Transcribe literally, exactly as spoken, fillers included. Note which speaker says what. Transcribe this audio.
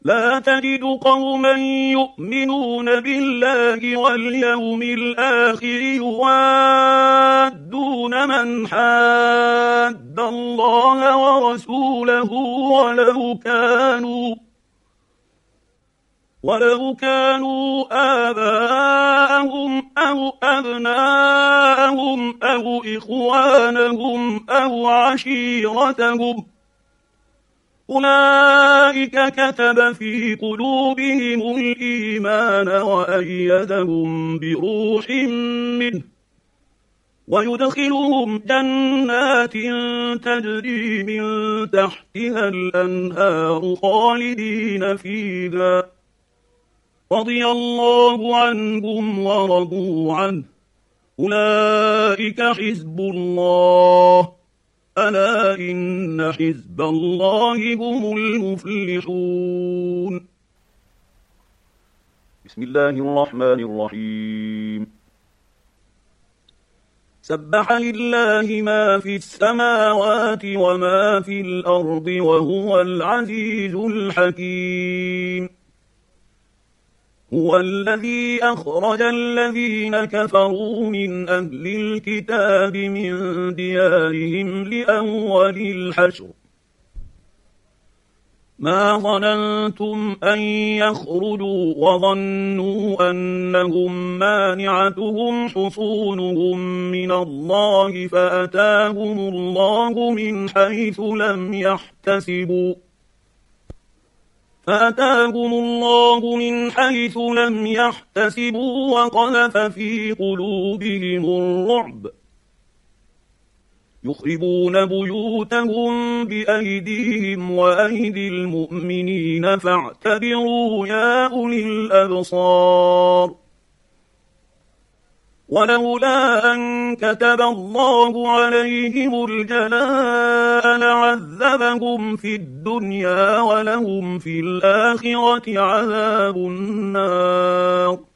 Speaker 1: لا تجد قوما يؤمنون بالله واليوم الآخر يوادون من حاد الله ورسوله ولو كانوا ولو كانوا آباءهم أو أبناءهم أو إخوانهم أو عشيرتهم أولئك كتب في قلوبهم الإيمان وأيدهم بروح منه ويدخلهم جنات تجري من تحتها الأنهار خالدين فيها رضي الله عنهم ورضوا عنه أولئك حزب الله ألا إن حزب الله هم المفلحون. بسم الله الرحمن الرحيم. سبح لله ما في السماوات وما في الأرض وهو العزيز الحكيم. هو الذي أخرج الذين كفروا من أهل الكتاب من ديارهم لأول الحشر ما ظننتم أن يخرجوا وظنوا أنهم مانعتهم حصونهم من الله فأتاهم الله من حيث لم يحتسبوا فأتاهم الله من حيث لم يحتسبوا وقذف في قلوبهم الرعب يخربون بيوتهم بأيديهم وأيدي المؤمنين فاعتبروا يا أولي الأبصار. ولولا أن كتب الله عليهم الجلاء لعذبهم في الدنيا ولهم في الآخرة عذاب النار.